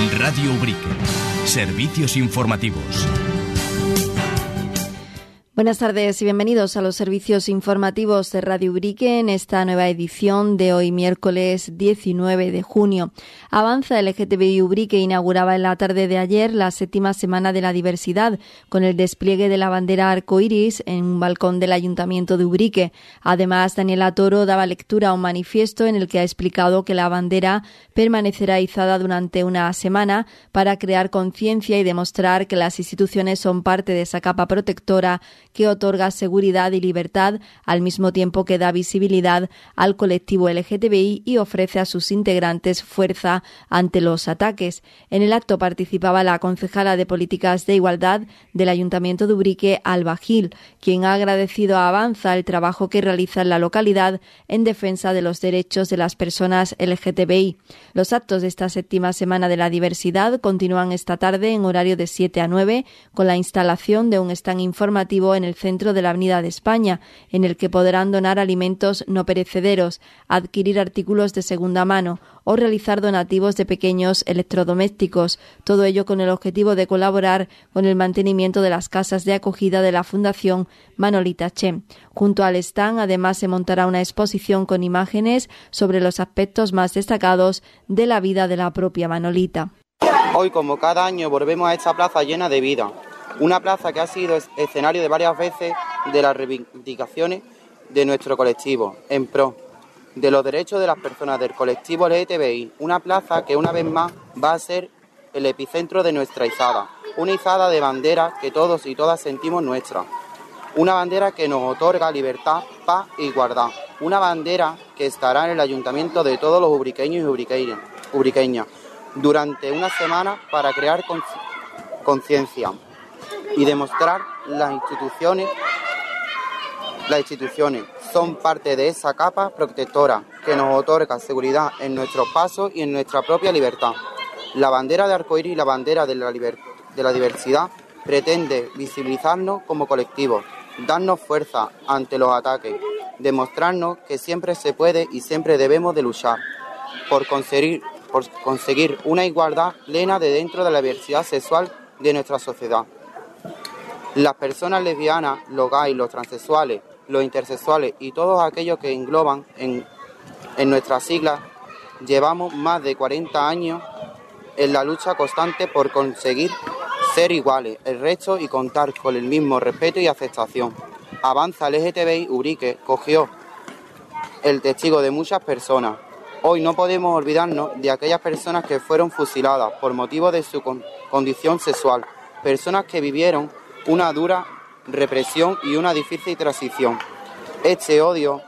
Radio Ubrique. Servicios informativos. Buenas tardes y bienvenidos a los servicios informativos de Radio Ubrique en esta nueva edición de hoy, miércoles 19 de junio. Avanza LGTBI Ubrique inauguraba en la tarde de ayer la 7ª Semana de la Diversidad con el despliegue de la bandera arcoíris en un balcón del Ayuntamiento de Ubrique. Además, Daniela Toro daba lectura a un manifiesto en el que ha explicado que la bandera permanecerá izada durante una semana para crear conciencia y demostrar que las instituciones son parte de esa capa protectora que otorga seguridad y libertad, al mismo tiempo que da visibilidad al colectivo LGTBI y ofrece a sus integrantes fuerza ante los ataques. En el acto participaba la concejala de Políticas de Igualdad del Ayuntamiento de Ubrique, Alba Gil, quien ha agradecido a Avanza el trabajo que realiza en la localidad en defensa de los derechos de las personas LGTBI. Los actos de esta 7ª Semana de la Diversidad continúan esta tarde en horario de 7 a 9 con la instalación de un stand informativo en el centro de la Avenida de España, en el que podrán donar alimentos no perecederos, adquirir artículos de segunda mano o realizar donativos de pequeños electrodomésticos, todo ello con el objetivo de colaborar con el mantenimiento de las casas de acogida de la Fundación Manolita Che. Junto al stand, además, se montará una exposición con imágenes sobre los aspectos más destacados de la vida de la propia Manolita. Hoy, como cada año, volvemos a esta plaza llena de vida. Una plaza que ha sido escenario de varias veces de las reivindicaciones de nuestro colectivo en pro de los derechos de las personas del colectivo LGTBI. Una plaza que una vez más va a ser el epicentro de nuestra izada. Una izada de bandera que todos y todas sentimos nuestra. Una bandera que nos otorga libertad, paz e igualdad. Una bandera que estará en el ayuntamiento de todos los ubriqueños y ubriqueñas durante una semana para crear conciencia y demostrar las instituciones son parte de esa capa protectora que nos otorga seguridad en nuestros pasos y en nuestra propia libertad. La bandera de arcoíris y la bandera de la diversidad pretende visibilizarnos como colectivo, darnos fuerza ante los ataques, demostrarnos que siempre se puede y siempre debemos de luchar por conseguir una igualdad plena de dentro de la diversidad sexual de nuestra sociedad. Las personas lesbianas, los gays, los transexuales, los intersexuales y todos aquellos que engloban en nuestras siglas, llevamos más de 40 años en la lucha constante por conseguir ser iguales el resto y contar con el mismo respeto y aceptación. Avanza LGTBI Ubrique cogió el testigo de muchas personas. Hoy no podemos olvidarnos de aquellas personas que fueron fusiladas por motivo de su condición sexual, personas que vivieron una dura represión y una difícil transición. Este odio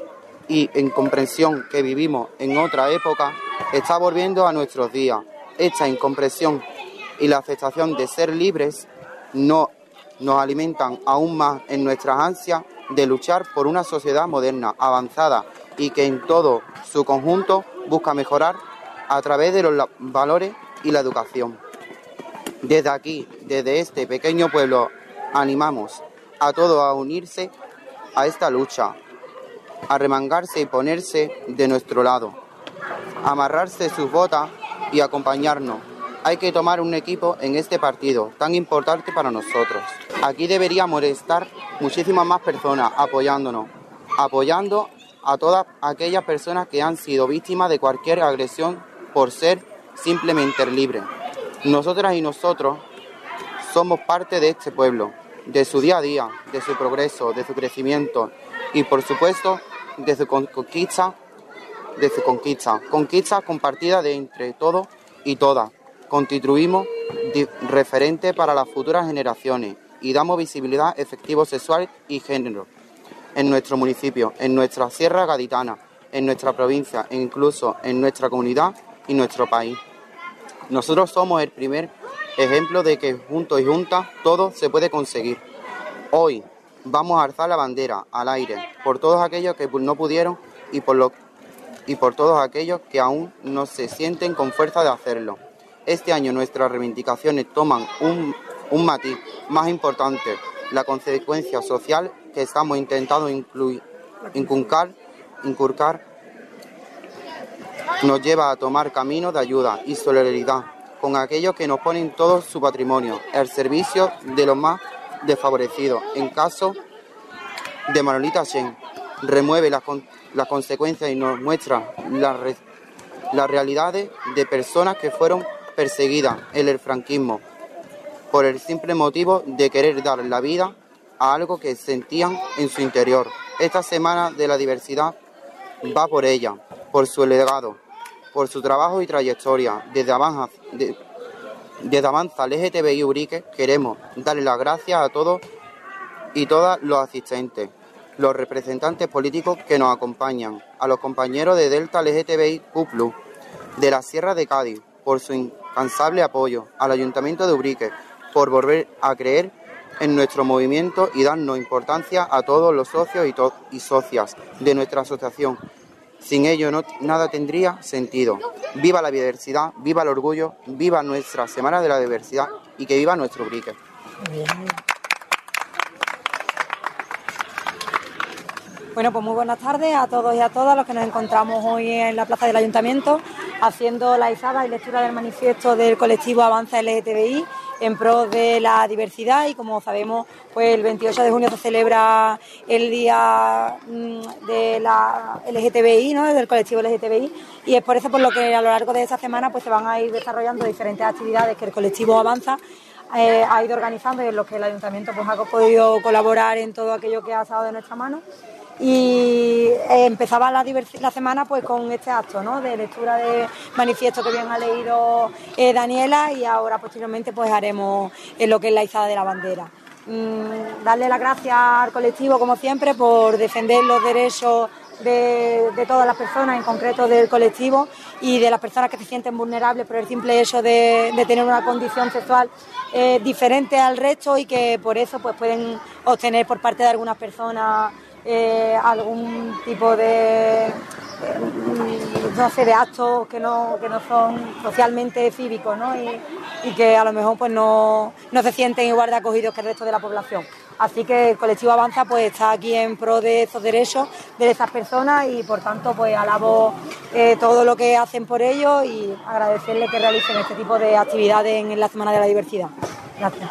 y incomprensión que vivimos en otra época está volviendo a nuestros días. Esta incomprensión y la aceptación de ser libres nos alimentan aún más en nuestras ansias de luchar por una sociedad moderna, avanzada y que en todo su conjunto busca mejorar a través de los valores y la educación. Desde aquí, desde este pequeño pueblo, animamos a todos a unirse a esta lucha, a remangarse y ponerse de nuestro lado, a amarrarse sus botas y acompañarnos. Hay que tomar un equipo en este partido tan importante para nosotros. Aquí deberíamos estar muchísimas más personas apoyándonos, apoyando a todas aquellas personas que han sido víctimas de cualquier agresión por ser simplemente libres. Nosotras y nosotros somos parte de este pueblo, de su día a día, de su progreso, de su crecimiento y, por supuesto, de su conquista, conquista compartida de entre todos y todas. Constituimos referente para las futuras generaciones y damos visibilidad efectivo sexual y género en nuestro municipio, en nuestra Sierra Gaditana, en nuestra provincia e incluso en nuestra comunidad y nuestro país. Nosotros somos el primer ejemplo de que juntos y juntas todo se puede conseguir. Hoy vamos a alzar la bandera al aire por todos aquellos que no pudieron y por todos aquellos que aún no se sienten con fuerza de hacerlo. Este año nuestras reivindicaciones toman un matiz más importante, la consecuencia social que estamos intentando inculcar nos lleva a tomar caminos de ayuda y solidaridad con aquellos que nos ponen todo su patrimonio al servicio de los más desfavorecidos. En caso de Manolita Shen, remueve las consecuencias y nos muestra las realidades de personas que fueron perseguidas en el franquismo por el simple motivo de querer dar la vida a algo que sentían en su interior. Esta Semana de la Diversidad va por ella, por su legado, por su trabajo y trayectoria. Desde Avanza LGTBI Ubrique queremos darle las gracias a todos y todas los asistentes, los representantes políticos que nos acompañan, a los compañeros de Delta LGTBIQ+, de la Sierra de Cádiz, por su incansable apoyo, al Ayuntamiento de Ubrique, por volver a creer en nuestro movimiento y darnos importancia a todos los socios y socias de nuestra asociación. Sin ello nada tendría sentido. Viva la diversidad, viva el orgullo, viva nuestra Semana de la Diversidad y que viva nuestro Ubrique. Bueno, pues muy buenas tardes a todos y a todas los que nos encontramos hoy en la plaza del Ayuntamiento haciendo la izada y lectura del manifiesto del colectivo Avanza LGTBI en pro de la diversidad. Y como sabemos, pues el 28 de junio se celebra el día de la LGTBI, ¿no?, del colectivo LGTBI, y es por eso por lo que a lo largo de esta semana pues se van a ir desarrollando diferentes actividades que el colectivo Avanza ha ido organizando y en los que el Ayuntamiento pues ha podido colaborar en todo aquello que ha estado de nuestra mano. Y empezaba la semana pues con este acto, ¿no?, de lectura de manifiesto que bien ha leído Daniela, y ahora posteriormente pues haremos lo que es la izada de la bandera. Darle las gracias al colectivo, como siempre, por defender los derechos de todas las personas, en concreto del colectivo y de las personas que se sienten vulnerables por el simple hecho de tener una condición sexual diferente al resto, y que por eso pues pueden obtener por parte de algunas personas algún tipo de de actos que no son socialmente cívicos, ¿no? Y que a lo mejor pues no se sienten igual de acogidos que el resto de la población. Así que el colectivo Avanza pues está aquí en pro de esos derechos de esas personas, y por tanto pues alabo todo lo que hacen por ello y agradecerles que realicen este tipo de actividades en la Semana de la Diversidad. Gracias.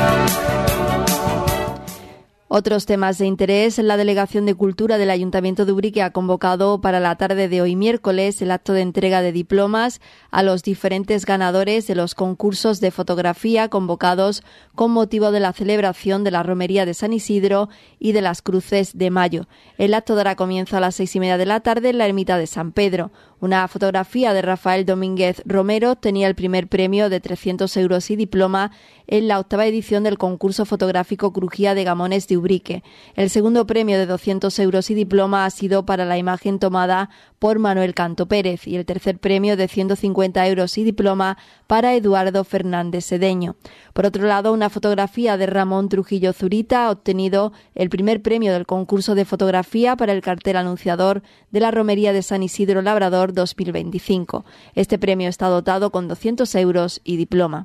Otros temas de interés. La Delegación de Cultura del Ayuntamiento de Ubrique ha convocado para la tarde de hoy miércoles el acto de entrega de diplomas a los diferentes ganadores de los concursos de fotografía convocados con motivo de la celebración de la Romería de San Isidro y de las Cruces de Mayo. El acto dará comienzo a las 6:30 de la tarde en la ermita de San Pedro. Una fotografía de Rafael Domínguez Romero tenía el primer premio de 300 euros y diploma en la 8ª edición del concurso fotográfico Crujía de Gamones de Ubrique. El segundo premio de 200 euros y diploma ha sido para la imagen tomada por Manuel Canto Pérez, y el tercer premio de 150 euros y diploma para Eduardo Fernández Sedeño. Por otro lado, una fotografía de Ramón Trujillo Zurita ha obtenido el primer premio del concurso de fotografía para el cartel anunciador de la Romería de San Isidro Labrador 2025. Este premio está dotado con 200 euros y diploma.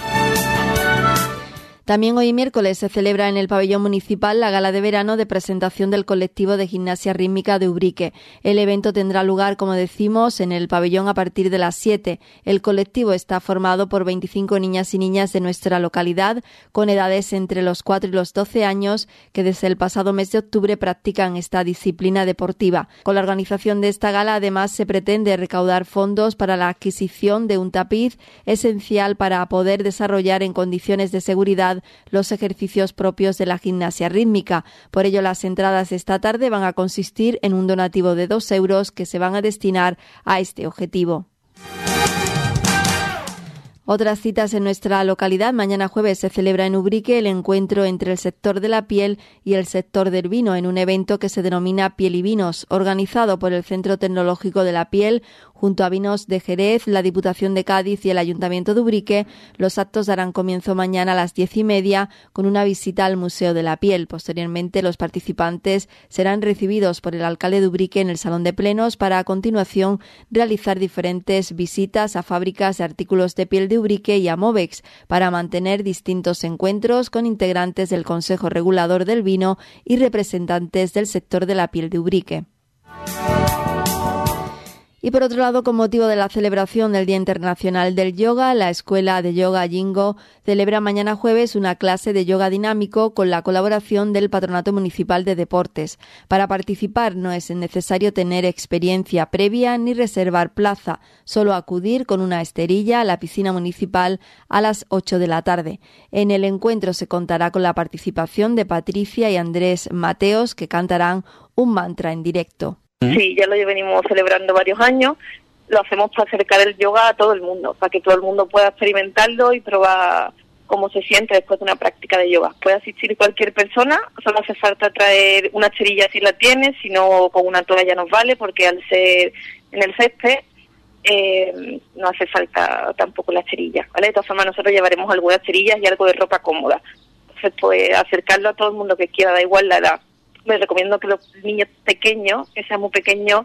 También hoy miércoles se celebra en el pabellón municipal la gala de verano de presentación del colectivo de gimnasia rítmica de Ubrique. El evento tendrá lugar, como decimos, en el pabellón a partir de las 7. El colectivo está formado por 25 niñas y niñas de nuestra localidad, con edades entre los 4 y los 12 años, que desde el pasado mes de octubre practican esta disciplina deportiva. Con la organización de esta gala, además, se pretende recaudar fondos para la adquisición de un tapiz esencial para poder desarrollar en condiciones de seguridad los ejercicios propios de la gimnasia rítmica. Por ello, las entradas de esta tarde van a consistir en un donativo de 2 euros que se van a destinar a este objetivo. Otras citas en nuestra localidad. Mañana jueves se celebra en Ubrique el encuentro entre el sector de la piel y el sector del vino en un evento que se denomina Piel y Vinos, organizado por el Centro Tecnológico de la Piel, junto a Vinos de Jerez, la Diputación de Cádiz y el Ayuntamiento de Ubrique. Los actos darán comienzo mañana a las 10:30 con una visita al Museo de la Piel. Posteriormente, los participantes serán recibidos por el alcalde de Ubrique en el Salón de Plenos para a continuación realizar diferentes visitas a fábricas de artículos de piel de Ubrique y a Movex para mantener distintos encuentros con integrantes del Consejo Regulador del Vino y representantes del sector de la piel de Ubrique. Y por otro lado, con motivo de la celebración del Día Internacional del Yoga, la Escuela de Yoga Jingo celebra mañana jueves una clase de yoga dinámico con la colaboración del Patronato Municipal de Deportes. Para participar no es necesario tener experiencia previa ni reservar plaza, solo acudir con una esterilla a la piscina municipal a las 8 de la tarde. En el encuentro se contará con la participación de Patricia y Andrés Mateos, que cantarán un mantra en directo. Sí, ya lo venimos celebrando varios años. Lo hacemos para acercar el yoga a todo el mundo, para que todo el mundo pueda experimentarlo y probar cómo se siente después de una práctica de yoga. Puede asistir cualquier persona, solo hace falta traer una cherilla si la tiene, si no con una toalla nos vale, porque al ser en el césped no hace falta tampoco la cherilla, ¿vale? De todas formas nosotros llevaremos algunas cherillas y algo de ropa cómoda. Entonces pues acercarlo a todo el mundo que quiera, da igual la edad. Les recomiendo que los niños pequeños, que sean muy pequeños,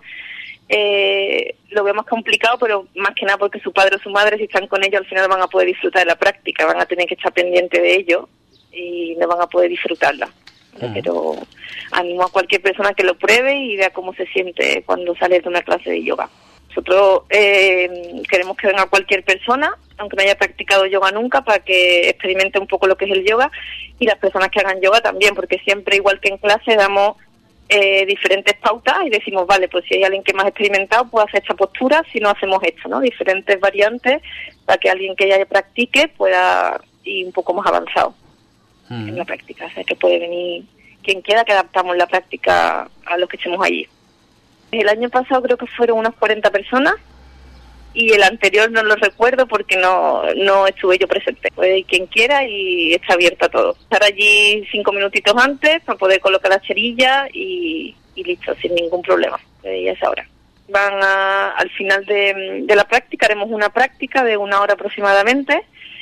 lo veo más complicado, pero más que nada porque su padre o su madre, si están con ellos, al final van a poder disfrutar de la práctica, van a tener que estar pendientes de ellos y no van a poder disfrutarla. Pero animo a cualquier persona que lo pruebe y vea cómo se siente cuando sale de una clase de yoga. Nosotros queremos que venga cualquier persona, aunque no haya practicado yoga nunca, para que experimente un poco lo que es el yoga, y las personas que hagan yoga también, porque siempre, igual que en clase, damos diferentes pautas y decimos, vale, pues si hay alguien que más ha experimentado puede hacer esta postura, si no hacemos esto, ¿no? Diferentes variantes para que alguien que ya practique pueda ir un poco más avanzado en la práctica. O sea, que puede venir quien quiera, que adaptamos la práctica a los que estemos allí. El año pasado creo que fueron unas 40 personas y el anterior no lo recuerdo porque no estuve yo presente. Puede ir quien quiera y está abierto a todo. Estar allí 5 minutitos antes para poder colocar la cherilla y listo, sin ningún problema. Ya es ahora. Al final de la práctica, haremos una práctica de 1 hora aproximadamente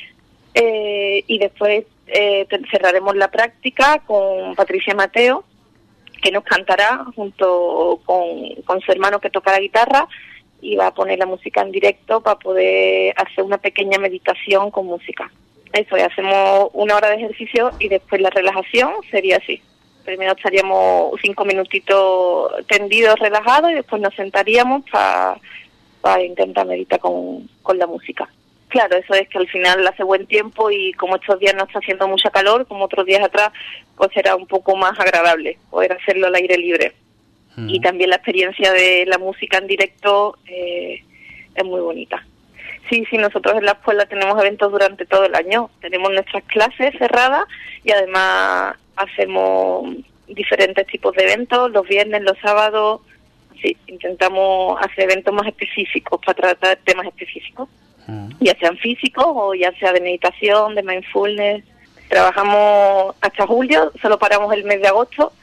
y después cerraremos la práctica con Patricia Mateo, que nos cantará junto con su hermano que toca la guitarra y va a poner la música en directo para poder hacer una pequeña meditación con música. Eso, hacemos 1 hora de ejercicio y después la relajación sería así. Primero estaríamos 5 minutitos tendidos, relajados, y después nos sentaríamos para intentar meditar con la música. Claro, eso es que al final hace buen tiempo y como estos días no está haciendo mucha calor, como otros días atrás, pues será un poco más agradable poder hacerlo al aire libre. Y también la experiencia de la música en directo es muy bonita. Sí, nosotros en la escuela tenemos eventos durante todo el año. Tenemos nuestras clases cerradas y además hacemos diferentes tipos de eventos, los viernes, los sábados. Sí, intentamos hacer eventos más específicos para tratar temas específicos, ya sean físicos o ya sea de meditación, de mindfulness. Trabajamos hasta julio, solo paramos el mes de agosto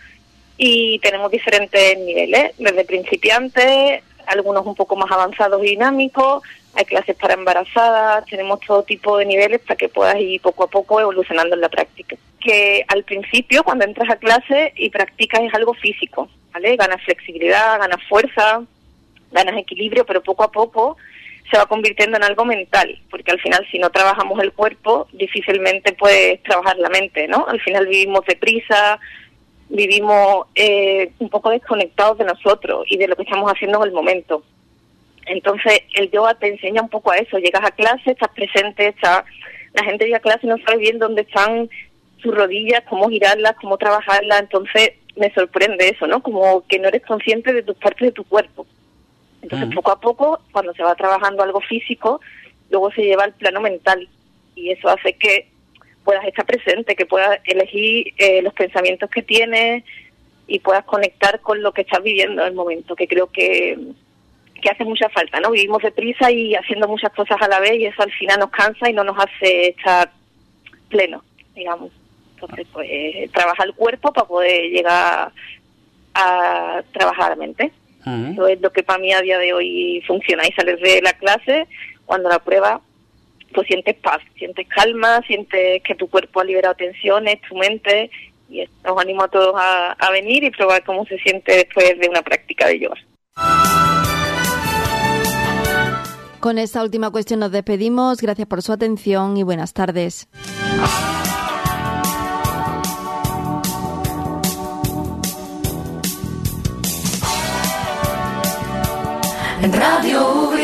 y tenemos diferentes niveles, desde principiantes, algunos un poco más avanzados y dinámicos, hay clases para embarazadas, tenemos todo tipo de niveles para que puedas ir poco a poco evolucionando en la práctica. Que al principio, cuando entras a clase y practicas, es algo físico, ¿vale? Ganas flexibilidad, ganas fuerza, ganas equilibrio, pero poco a poco se va convirtiendo en algo mental, porque al final si no trabajamos el cuerpo, difícilmente puedes trabajar la mente, ¿no? Al final vivimos deprisa, vivimos un poco desconectados de nosotros y de lo que estamos haciendo en el momento. Entonces el yoga te enseña un poco a eso, llegas a clase, estás presente, la gente llega a clase y no sabe bien dónde están sus rodillas, cómo girarlas, cómo trabajarlas, entonces me sorprende eso, ¿no? Como que no eres consciente de tus partes de tu cuerpo. Entonces poco a poco, cuando se va trabajando algo físico, luego se lleva al plano mental y eso hace que puedas estar presente, que puedas elegir los pensamientos que tienes y puedas conectar con lo que estás viviendo en el momento, que creo que hace mucha falta, ¿no? Vivimos deprisa y haciendo muchas cosas a la vez y eso al final nos cansa y no nos hace estar pleno, digamos. Entonces, pues, trabaja el cuerpo para poder llegar a trabajar la mente. Eso es lo que para mí a día de hoy funciona. Y sales de la clase, cuando la pruebas, pues sientes paz, sientes calma, sientes que tu cuerpo ha liberado tensiones, tu mente, y os animo a todos a venir y probar cómo se siente después de una práctica de yoga. Con esta última cuestión nos despedimos. Gracias por su atención y buenas tardes. en Radio